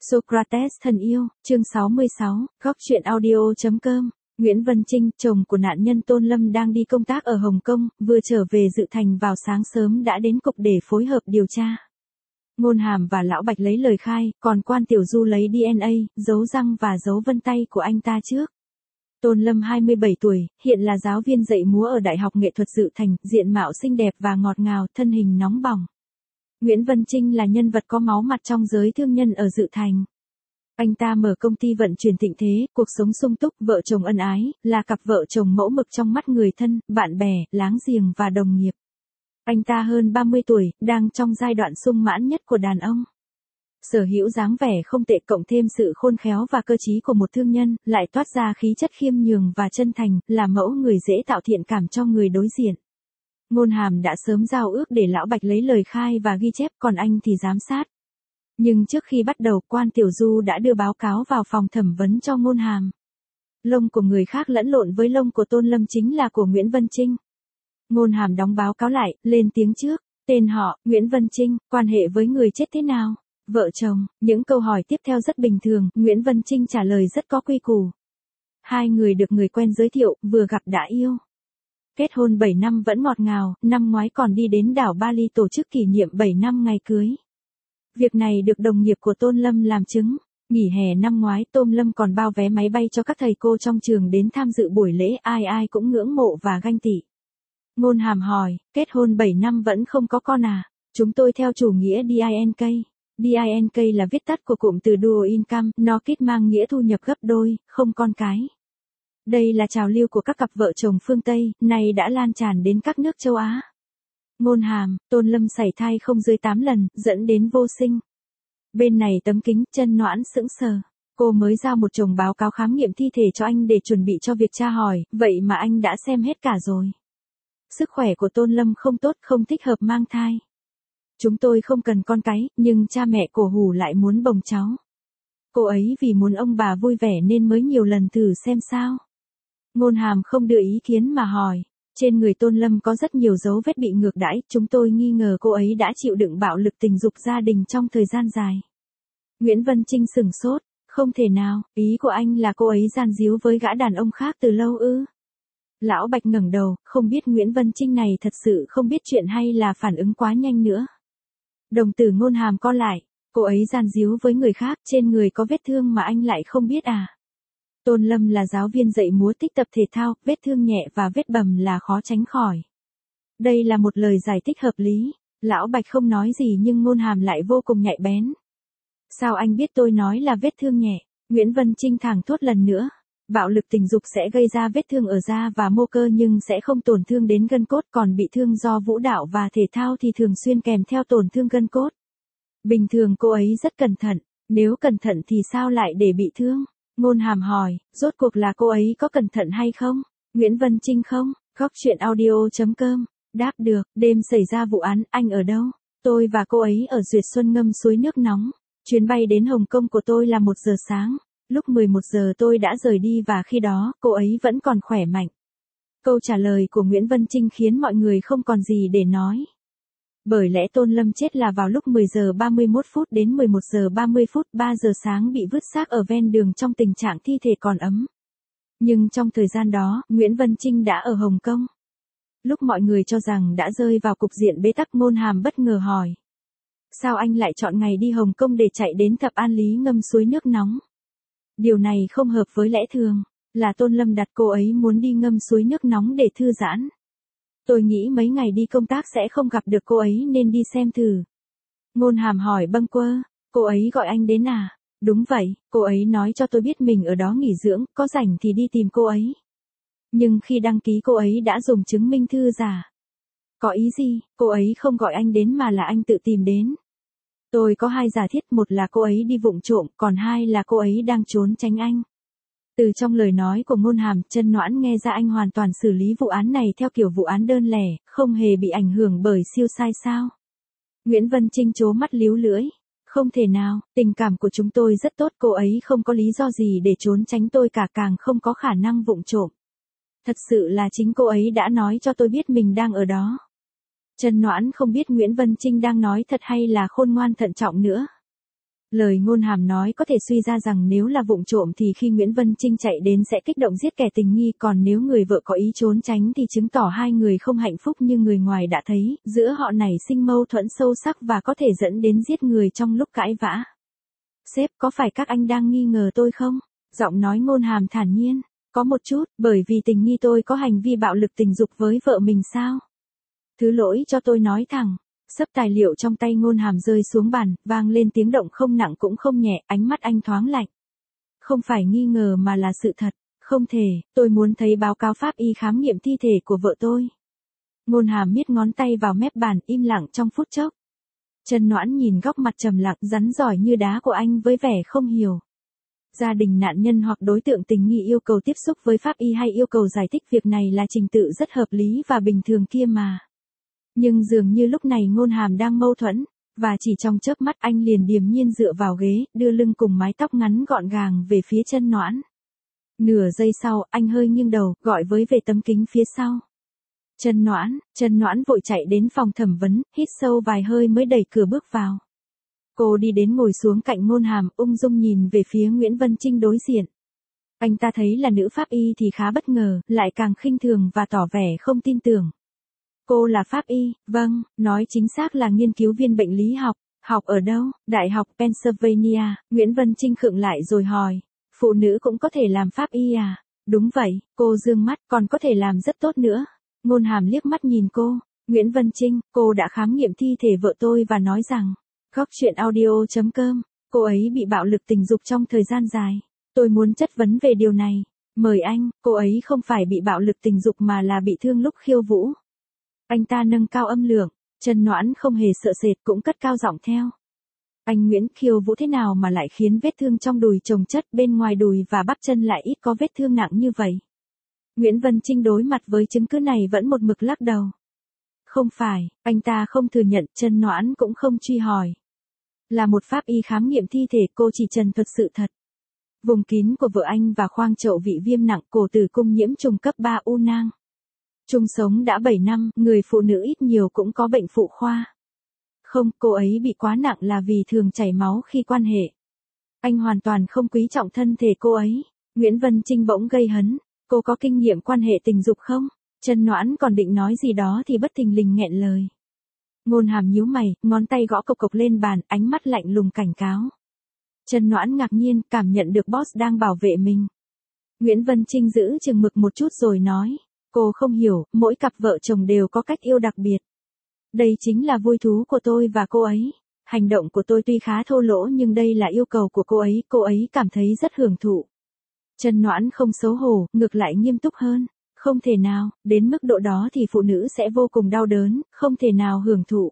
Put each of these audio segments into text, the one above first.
Socrates thân yêu, chương 66, góc truyện audio.com. Nguyễn Vân Trinh, chồng của nạn nhân Tôn Lâm đang đi công tác ở Hồng Kông, vừa trở về Dự Thành vào sáng sớm đã đến cục để phối hợp điều tra. Ngôn Hàm và Lão Bạch lấy lời khai, còn Quan Tiểu Du lấy DNA, dấu răng và dấu vân tay của anh ta trước. Tôn Lâm 27 tuổi, hiện là giáo viên dạy múa ở Đại học Nghệ thuật Dự Thành, diện mạo xinh đẹp và ngọt ngào, thân hình nóng bỏng. Nguyễn Vân Trinh là nhân vật có máu mặt trong giới thương nhân ở Dự Thành. Anh ta mở công ty vận chuyển Thịnh Thế, cuộc sống sung túc, vợ chồng ân ái, là cặp vợ chồng mẫu mực trong mắt người thân, bạn bè, láng giềng và đồng nghiệp. Anh ta hơn 30 tuổi, đang trong giai đoạn sung mãn nhất của đàn ông. Sở hữu dáng vẻ không tệ cộng thêm sự khôn khéo và cơ trí của một thương nhân, lại toát ra khí chất khiêm nhường và chân thành, là mẫu người dễ tạo thiện cảm cho người đối diện. Ngôn Hàm đã sớm giao ước để Lão Bạch lấy lời khai và ghi chép, còn anh thì giám sát. Nhưng trước khi bắt đầu, Quan Tiểu Du đã đưa báo cáo vào phòng thẩm vấn cho Ngôn Hàm. Lông của người khác lẫn lộn với lông của Tôn Lâm chính là của Nguyễn Vân Trinh. Ngôn Hàm đóng báo cáo lại, lên tiếng trước, tên họ, Nguyễn Vân Trinh, quan hệ với người chết thế nào? Vợ chồng, những câu hỏi tiếp theo rất bình thường, Nguyễn Vân Trinh trả lời rất có quy củ. Hai người được người quen giới thiệu, vừa gặp đã yêu. Kết hôn 7 năm vẫn ngọt ngào, năm ngoái còn đi đến đảo Bali tổ chức kỷ niệm 7 năm ngày cưới. Việc này được đồng nghiệp của Tôn Lâm làm chứng. Nghỉ hè năm ngoái Tôn Lâm còn bao vé máy bay cho các thầy cô trong trường đến tham dự buổi lễ, ai ai cũng ngưỡng mộ và ganh tị. Ngôn Hàm hỏi, kết hôn 7 năm vẫn không có con à? Chúng tôi theo chủ nghĩa DINK. DINK là viết tắt của cụm từ Dual Income, nó kít mang nghĩa thu nhập gấp đôi, không con cái. Đây là trào lưu của các cặp vợ chồng phương Tây, nay đã lan tràn đến các nước châu Á. Ngôn Hàm, Tôn Lâm sảy thai không dưới 8 lần, dẫn đến vô sinh. Bên này tấm kính, chân Noãn sững sờ. Cô mới giao một chồng báo cáo khám nghiệm thi thể cho anh để chuẩn bị cho việc tra hỏi, vậy mà anh đã xem hết cả rồi. Sức khỏe của Tôn Lâm không tốt, không thích hợp mang thai. Chúng tôi không cần con cái, nhưng cha mẹ cổ hủ lại muốn bồng cháu. Cô ấy vì muốn ông bà vui vẻ nên mới nhiều lần thử xem sao. Ngôn Hàm không đưa ý kiến mà hỏi. Trên người Tôn Lâm có rất nhiều dấu vết bị ngược đãi, chúng tôi nghi ngờ cô ấy đã chịu đựng bạo lực tình dục gia đình trong thời gian dài. Nguyễn Vân Trinh sửng sốt, không thể nào, ý của anh là cô ấy gian díu với gã đàn ông khác từ lâu ư? Lão Bạch ngẩng đầu, không biết Nguyễn Vân Trinh này thật sự không biết chuyện hay là phản ứng quá nhanh nữa. Đồng tử Ngôn Hàm co lại, cô ấy gian díu với người khác, trên người có vết thương mà anh lại không biết à? Tôn Lâm là giáo viên dạy múa, thích tập thể thao, vết thương nhẹ và vết bầm là khó tránh khỏi. Đây là một lời giải thích hợp lý. Lão Bạch không nói gì nhưng Ngôn Hàm lại vô cùng nhạy bén. Sao anh biết tôi nói là vết thương nhẹ? Nguyễn Vân Trinh thẳng thốt lần nữa. Bạo lực tình dục sẽ gây ra vết thương ở da và mô cơ nhưng sẽ không tổn thương đến gân cốt, còn bị thương do vũ đạo và thể thao thì thường xuyên kèm theo tổn thương gân cốt. Bình thường cô ấy rất cẩn thận, nếu cẩn thận thì sao lại để bị thương? Ngôn Hàm hỏi, rốt cuộc là cô ấy có cẩn thận hay không? Nguyễn Vân Trinh không? Góc truyện audio.com. Đáp được, đêm xảy ra vụ án, anh ở đâu? Tôi và cô ấy ở Duyệt Xuân ngâm suối nước nóng. Chuyến bay đến Hồng Kông của tôi là 1 giờ sáng. Lúc 11 giờ tôi đã rời đi và khi đó, cô ấy vẫn còn khỏe mạnh. Câu trả lời của Nguyễn Vân Trinh khiến mọi người không còn gì để nói. Bởi lẽ Tôn Lâm chết là vào lúc 10 giờ 31 phút đến 11 giờ 30 phút, 3 giờ sáng bị vứt xác ở ven đường trong tình trạng thi thể còn ấm. Nhưng trong thời gian đó, Nguyễn Vân Trinh đã ở Hồng Kông. Lúc mọi người cho rằng đã rơi vào cục diện bế tắc, Ngôn Hàm bất ngờ hỏi. Sao anh lại chọn ngày đi Hồng Kông để chạy đến Thập An Lý ngâm suối nước nóng? Điều này không hợp với lẽ thường, là Tôn Lâm đặt cô ấy muốn đi ngâm suối nước nóng để thư giãn. Tôi nghĩ mấy ngày đi công tác sẽ không gặp được cô ấy nên đi xem thử. Ngôn Hàm hỏi bâng quơ, cô ấy gọi anh đến à? Đúng vậy, cô ấy nói cho tôi biết mình ở đó nghỉ dưỡng, có rảnh thì đi tìm cô ấy. Nhưng khi đăng ký cô ấy đã dùng chứng minh thư giả. Có ý gì, cô ấy không gọi anh đến mà là anh tự tìm đến. Tôi có 2 giả thiết, một là cô ấy đi vụng trộm, còn 2 là cô ấy đang trốn tránh anh. Từ trong lời nói của Ngôn Hàm, Chân Noãn nghe ra anh hoàn toàn xử lý vụ án này theo kiểu vụ án đơn lẻ, không hề bị ảnh hưởng bởi siêu sai sao. Nguyễn Vân Trinh trố mắt líu lưỡi. Không thể nào, tình cảm của chúng tôi rất tốt, cô ấy không có lý do gì để trốn tránh tôi cả, càng không có khả năng vụng trộm. Thật sự là chính cô ấy đã nói cho tôi biết mình đang ở đó. Chân Noãn không biết Nguyễn Vân Trinh đang nói thật hay là khôn ngoan thận trọng nữa. Lời Ngôn Hàm nói có thể suy ra rằng nếu là vụng trộm thì khi Nguyễn Vân Trinh chạy đến sẽ kích động giết kẻ tình nghi, còn nếu người vợ có ý trốn tránh thì chứng tỏ hai người không hạnh phúc như người ngoài đã thấy, giữa họ nảy sinh mâu thuẫn sâu sắc và có thể dẫn đến giết người trong lúc cãi vã. Sếp, có phải các anh đang nghi ngờ tôi không? Giọng nói Ngôn Hàm thản nhiên. Có một chút, bởi vì tình nghi tôi có hành vi bạo lực tình dục với vợ mình sao? Thứ lỗi cho tôi nói thẳng. Xấp tài liệu trong tay Ngôn Hàm rơi xuống bàn, vang lên tiếng động không nặng cũng không nhẹ, ánh mắt anh thoáng lạnh. Không phải nghi ngờ mà là sự thật. Không thể, tôi muốn thấy báo cáo pháp y khám nghiệm thi thể của vợ tôi. Ngôn Hàm miết ngón tay vào mép bàn, im lặng trong phút chốc. Trần Noãn nhìn góc mặt trầm lặng rắn giỏi như đá của anh với vẻ không hiểu. Gia đình nạn nhân hoặc đối tượng tình nghi yêu cầu tiếp xúc với pháp y hay yêu cầu giải thích việc này là trình tự rất hợp lý và bình thường kia mà. Nhưng dường như lúc này Ngôn Hàm đang mâu thuẫn, và chỉ trong chớp mắt anh liền điềm nhiên dựa vào ghế, đưa lưng cùng mái tóc ngắn gọn gàng về phía Trần Noãn. Nửa giây sau, anh hơi nghiêng đầu, gọi với về tấm kính phía sau. Trần Noãn vội chạy đến phòng thẩm vấn, hít sâu vài hơi mới đẩy cửa bước vào. Cô đi đến ngồi xuống cạnh Ngôn Hàm, ung dung nhìn về phía Nguyễn Vân Trinh đối diện. Anh ta thấy là nữ pháp y thì khá bất ngờ, lại càng khinh thường và tỏ vẻ không tin tưởng. Cô là pháp y, vâng, nói chính xác là nghiên cứu viên bệnh lý học. Học ở đâu? Đại học Pennsylvania. Nguyễn Vân Trinh khựng lại rồi hỏi. Phụ nữ cũng có thể làm pháp y à? Đúng vậy, cô dương mắt, còn có thể làm rất tốt nữa. Ngôn Hàm liếc mắt nhìn cô. Nguyễn Vân Trinh, cô đã khám nghiệm thi thể vợ tôi và nói rằng, Góc chuyện audio.com, cô ấy bị bạo lực tình dục trong thời gian dài. Tôi muốn chất vấn về điều này. Mời anh, cô ấy không phải bị bạo lực tình dục mà là bị thương lúc khiêu vũ. Anh ta nâng cao âm lượng, Trần Noãn không hề sợ sệt cũng cất cao giọng theo. Anh Nguyễn, khiêu vũ thế nào mà lại khiến vết thương trong đùi chồng chất, bên ngoài đùi và bắp chân lại ít có vết thương nặng như vậy? Nguyễn Vân Trinh đối mặt với chứng cứ này vẫn một mực lắc đầu. Không phải, anh ta không thừa nhận, Trần Noãn cũng không truy hỏi. Là một pháp y khám nghiệm thi thể, cô chỉ trần thuật sự thật. Vùng kín của vợ anh và khoang chậu vị viêm nặng, cổ tử cung nhiễm trùng cấp 3 u nang. Chung sống đã 7 năm, người phụ nữ ít nhiều cũng có bệnh phụ khoa. Không, cô ấy bị quá nặng là vì thường chảy máu khi quan hệ. Anh hoàn toàn không quý trọng thân thể cô ấy. Nguyễn Vân Trinh bỗng gây hấn. Cô có kinh nghiệm quan hệ tình dục không? Trần Noãn còn định nói gì đó thì bất thình lình nghẹn lời. Ngôn Hàm nhíu mày, ngón tay gõ cộc cộc lên bàn, ánh mắt lạnh lùng cảnh cáo. Trần Noãn ngạc nhiên, cảm nhận được boss đang bảo vệ mình. Nguyễn Vân Trinh giữ chừng mực một chút rồi nói. Cô không hiểu, mỗi cặp vợ chồng đều có cách yêu đặc biệt. Đây chính là vui thú của tôi và cô ấy. Hành động của tôi tuy khá thô lỗ nhưng đây là yêu cầu của cô ấy cảm thấy rất hưởng thụ. Trần Noãn không xấu hổ, ngược lại nghiêm túc hơn. Không thể nào, đến mức độ đó thì phụ nữ sẽ vô cùng đau đớn, không thể nào hưởng thụ.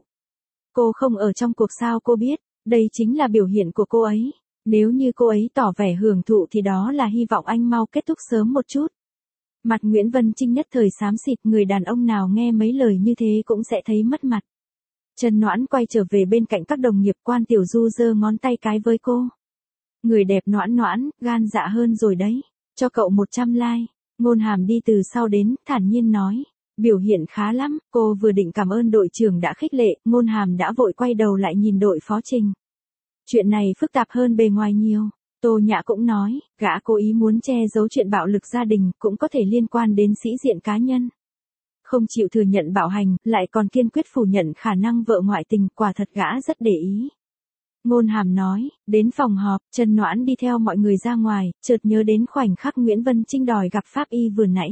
Cô không ở trong cuộc sao cô biết, đây chính là biểu hiện của cô ấy. Nếu như cô ấy tỏ vẻ hưởng thụ thì đó là hy vọng anh mau kết thúc sớm một chút. Mặt Nguyễn Vân Trinh nhất thời xám xịt, người đàn ông nào nghe mấy lời như thế cũng sẽ thấy mất mặt. Trần Noãn quay trở về bên cạnh các đồng nghiệp, Quan Tiểu Du giơ ngón tay cái với cô. Người đẹp Noãn, gan dạ hơn rồi đấy. Cho cậu 100 like. Ngôn Hàm đi từ sau đến, thản nhiên nói. Biểu hiện khá lắm, cô vừa định cảm ơn đội trưởng đã khích lệ, Ngôn Hàm đã vội quay đầu lại nhìn đội phó Trình. Chuyện này phức tạp hơn bề ngoài nhiều. Tô Nhã cũng nói, gã cố ý muốn che giấu chuyện bạo lực gia đình, cũng có thể liên quan đến sĩ diện cá nhân. Không chịu thừa nhận bạo hành, lại còn kiên quyết phủ nhận khả năng vợ ngoại tình, quả thật gã rất để ý. Ngôn Hàm nói, đến phòng họp, Trần Noãn đi theo mọi người ra ngoài, chợt nhớ đến khoảnh khắc Nguyễn Vân Trinh đòi gặp pháp y vừa nãy.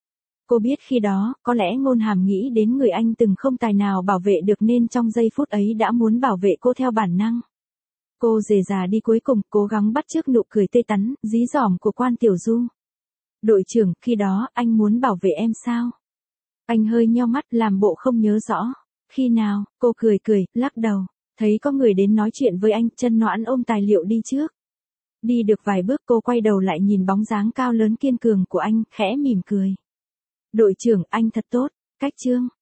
Cô biết khi đó, có lẽ Ngôn Hàm nghĩ đến người anh từng không tài nào bảo vệ được nên trong giây phút ấy đã muốn bảo vệ cô theo bản năng. Cô dề dà đi cuối cùng, cố gắng bắt chước nụ cười tươi tắn, dí dỏm của Quan Tiểu Du. Đội trưởng, khi đó, anh muốn bảo vệ em sao? Anh hơi nheo mắt, làm bộ không nhớ rõ. Khi nào, cô cười, lắc đầu. Thấy có người đến nói chuyện với anh, Trần Noãn ôm tài liệu đi trước. Đi được vài bước cô quay đầu lại nhìn bóng dáng cao lớn kiên cường của anh, khẽ mỉm cười. Đội trưởng, anh thật tốt. Cách chương.